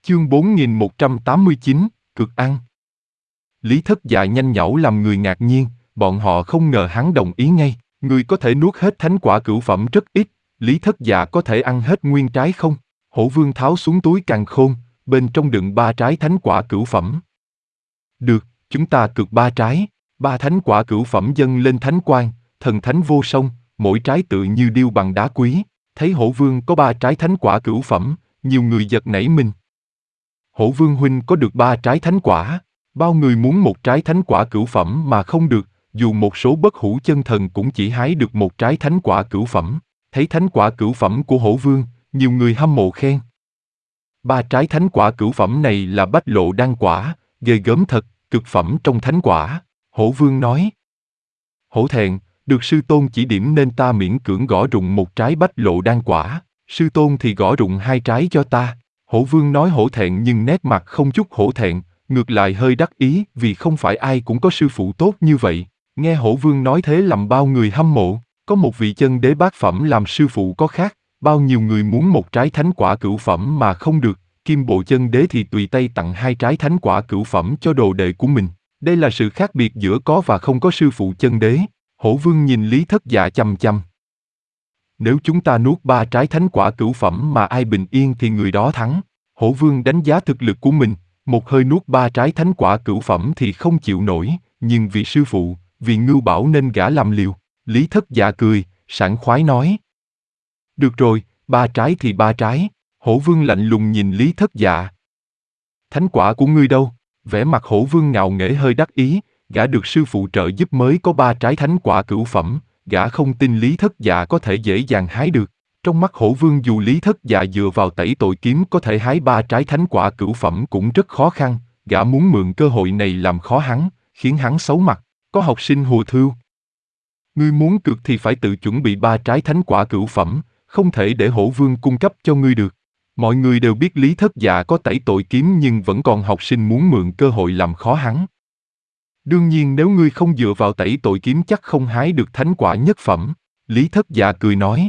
Chương 4189, cực ăn. Lý Thất Dạ nhanh nhảu làm người ngạc nhiên, bọn họ không ngờ hắn đồng ý ngay. Người có thể nuốt hết thánh quả cửu phẩm rất ít, Lý Thất Dạ có thể ăn hết nguyên trái không? Hổ Vương tháo xuống túi càn khôn, bên trong đựng 3 trái thánh quả cửu phẩm. Được, chúng ta cược 3 trái, 3 thánh quả cửu phẩm dâng lên thánh quang, thần thánh vô song, mỗi trái tự như điêu bằng đá quý. Thấy Hổ Vương có 3 trái thánh quả cửu phẩm, nhiều người giật nảy mình. Hổ Vương huynh có được 3 trái thánh quả, bao người muốn 1 trái thánh quả cửu phẩm mà không được, dù một số bất hủ chân thần cũng chỉ hái được 1 trái thánh quả cửu phẩm. Thấy thánh quả cửu phẩm của Hổ Vương, nhiều người hâm mộ khen. 3 trái thánh quả cửu phẩm này là bách lộ đan quả, ghê gớm thật, cực phẩm trong thánh quả. Hổ Vương nói. Hổ thẹn, được sư tôn chỉ điểm nên ta miễn cưỡng gõ rụng 1 trái bách lộ đan quả, sư tôn thì gõ rụng 2 trái cho ta. Hổ Vương nói hổ thẹn nhưng nét mặt không chút hổ thẹn, ngược lại hơi đắc ý vì không phải ai cũng có sư phụ tốt như vậy. Nghe Hổ Vương nói thế làm bao người hâm mộ, có một vị chân đế bát phẩm làm sư phụ có khác, bao nhiêu người muốn 1 trái thánh quả cửu phẩm mà không được, Kim Bộ chân đế thì tùy tay tặng 2 trái thánh quả cửu phẩm cho đồ đệ của mình. Đây là sự khác biệt giữa có và không có sư phụ chân đế. Hổ Vương nhìn Lý Thất Dạ chằm chằm. Nếu chúng ta nuốt 3 trái thánh quả cửu phẩm mà ai bình yên thì người đó thắng. Hổ Vương đánh giá thực lực của mình, một hơi nuốt 3 trái thánh quả cửu phẩm thì không chịu nổi, nhưng vì sư phụ, vì Ngưu Bảo nên gã làm liều. Lý Thất Dạ cười, sảng khoái nói. Được rồi, 3 trái thì 3 trái. Hổ Vương lạnh lùng nhìn Lý Thất Dạ. Thánh quả của ngươi đâu? Vẻ mặt Hổ Vương ngạo nghễ hơi đắc ý, gã được sư phụ trợ giúp mới có 3 trái thánh quả cửu phẩm, gã không tin Lý Thất Dạ có thể dễ dàng hái được. Trong mắt Hổ Vương dù Lý Thất Dạ dựa vào tẩy tội kiếm có thể hái 3 trái thánh quả cửu phẩm cũng rất khó khăn, gã muốn mượn cơ hội này làm khó hắn, khiến hắn xấu mặt. Có học sinh hùa thưu. Ngươi muốn cược thì phải tự chuẩn bị 3 trái thánh quả cửu phẩm, không thể để Hổ Vương cung cấp cho ngươi được. Mọi người đều biết Lý Thất Dạ có tẩy tội kiếm nhưng vẫn còn học sinh muốn mượn cơ hội làm khó hắn. Đương nhiên nếu ngươi không dựa vào tẩy tội kiếm chắc không hái được thánh quả nhất phẩm. Lý Thất Dạ cười nói.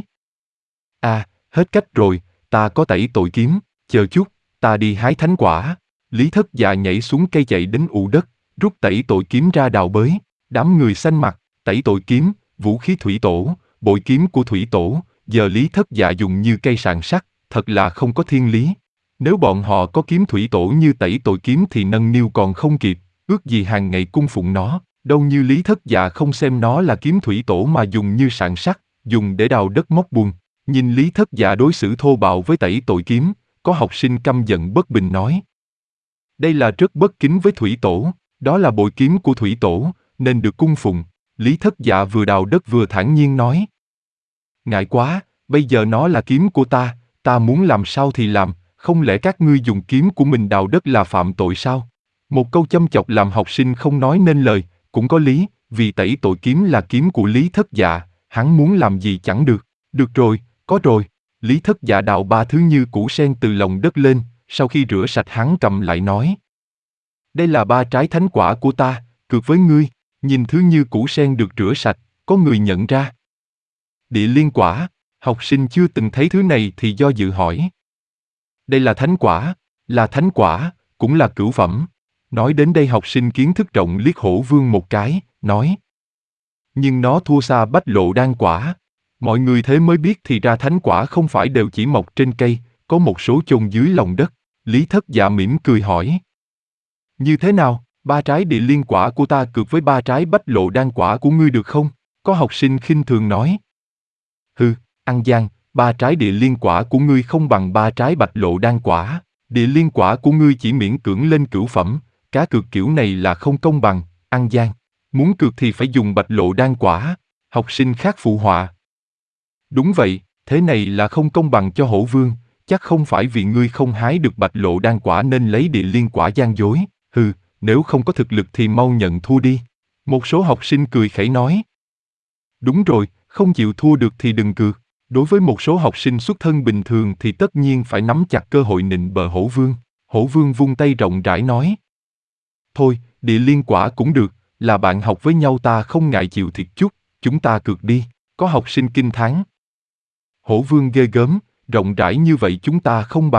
À, hết cách rồi, ta có tẩy tội kiếm, chờ chút, ta đi hái thánh quả. Lý Thất Dạ nhảy xuống cây chạy đến ụ đất, rút tẩy tội kiếm ra đào bới. Đám người xanh mặt, tẩy tội kiếm, vũ khí thủy tổ, bội kiếm của thủy tổ, giờ Lý Thất Dạ dùng như cây sạn sắt, thật là không có thiên lý. Nếu bọn họ có kiếm thủy tổ như tẩy tội kiếm thì nâng niu còn không kịp, ước gì hàng ngày cung phụng nó, đâu như Lý Thất Dạ không xem nó là kiếm thủy tổ mà dùng như sạn sắt, dùng để đào đất móc bùn. Nhìn Lý Thất Dạ đối xử thô bạo với tẩy tội kiếm, có học sinh căm giận bất bình nói. Đây là rất bất kính với thủy tổ, đó là bội kiếm của thủy tổ, nên được cung phụng. Lý Thất Dạ vừa đào đất vừa thản nhiên nói. Ngại quá, bây giờ nó là kiếm của ta muốn làm sao thì làm, không lẽ các ngươi dùng kiếm của mình đào đất là phạm tội sao? Một câu châm chọc làm học sinh không nói nên lời, cũng có lý, vì tẩy tội kiếm là kiếm của Lý Thất Dạ, hắn muốn làm gì chẳng được. Được rồi, có rồi. Lý Thất Dạ đào 3 thứ như củ sen từ lòng đất lên, sau khi rửa sạch hắn cầm lại nói. Đây là 3 trái thánh quả của ta, cược với ngươi. Nhìn thứ như củ sen được rửa sạch, có người nhận ra. Địa liên quả, học sinh chưa từng thấy thứ này thì do dự hỏi. Đây là thánh quả, cũng là cửu phẩm. Nói đến đây học sinh kiến thức rộng liếc Hổ Vương một cái, nói. Nhưng nó thua xa bách lộ đan quả. Mọi người thế mới biết thì ra thánh quả không phải đều chỉ mọc trên cây, có một số chôn dưới lòng đất. Lý Thất Dạ mỉm cười hỏi. Như thế nào, 3 trái địa liên quả của ta cược với 3 trái bách lộ đan quả của ngươi được không? Có học sinh khinh thường nói. Hừ, ăn gian, 3 trái địa liên quả của ngươi không bằng 3 trái bạch lộ đan quả. Địa liên quả của ngươi chỉ miễn cưỡng lên cửu phẩm, cá cược kiểu này là không công bằng, ăn gian. Muốn cược thì phải dùng bạch lộ đan quả. Học sinh khác phụ họa. Đúng vậy, thế này là không công bằng cho Hổ Vương, chắc không phải vì ngươi không hái được bạch lộ đan quả nên lấy địa liên quả gian dối. Hừ, nếu không có thực lực thì mau nhận thua đi. Một số học sinh cười khẩy nói. Đúng rồi, không chịu thua được thì đừng cược. Đối với một số học sinh xuất thân bình thường thì tất nhiên phải nắm chặt cơ hội nịnh bợ Hổ Vương. Hổ Vương vung tay rộng rãi nói. Thôi, địa liên quả cũng được, là bạn học với nhau ta không ngại chịu thiệt chút, chúng ta cược đi. Có học sinh kinh thán. Hổ Vương ghê gớm, rộng rãi như vậy chúng ta không bằng.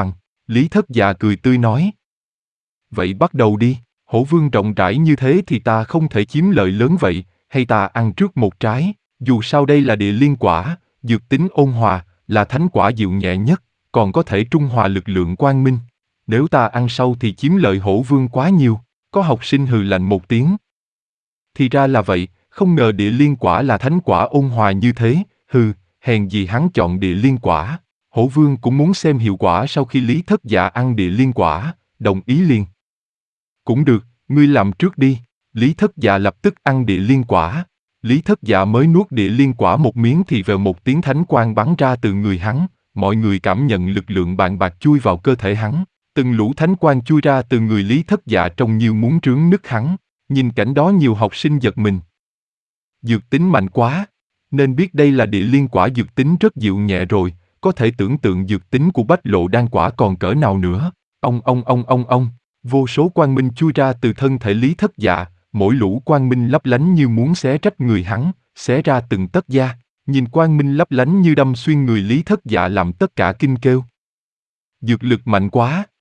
Lý Thất Dạ cười tươi nói. Vậy bắt đầu đi, hổ vương rộng rãi như thế thì ta không thể chiếm lợi lớn vậy, hay ta ăn trước một trái, dù sao đây là địa liên quả, dược tính ôn hòa, là thánh quả dịu nhẹ nhất, còn có thể trung hòa lực lượng quang minh. Nếu ta ăn sau thì chiếm lợi hổ vương quá nhiều, có học sinh hừ lạnh một tiếng. Thì ra là vậy, không ngờ địa liên quả là thánh quả ôn hòa như thế, hừ, hèn gì hắn chọn địa liên quả. Hổ vương cũng muốn xem hiệu quả sau khi Lý Thất Dạ ăn địa liên quả, đồng ý liền. Cũng được, ngươi làm trước đi. Lý Thất Dạ lập tức ăn địa liên quả. Lý Thất Dạ mới nuốt địa liên quả một miếng thì vèo một tiếng thánh quang bắn ra từ người hắn, mọi người cảm nhận lực lượng bàng bạc chui vào cơ thể hắn. Từng lũ thánh quang chui ra từ người Lý Thất Dạ trông như muốn trướng nứt hắn. Nhìn cảnh đó nhiều học sinh giật mình. Dược tính mạnh quá, nên biết đây là địa liên quả dược tính rất dịu nhẹ rồi, có thể tưởng tượng dược tính của Bách Lộ Đan quả còn cỡ nào nữa. Ông, vô số quang minh chui ra từ thân thể Lý Thất Dạ, mỗi lũ quang minh lấp lánh như muốn xé rách người hắn, xé ra từng tấc da. Nhìn quang minh lấp lánh như đâm xuyên người Lý Thất Dạ làm tất cả kinh kêu. Dược lực mạnh quá.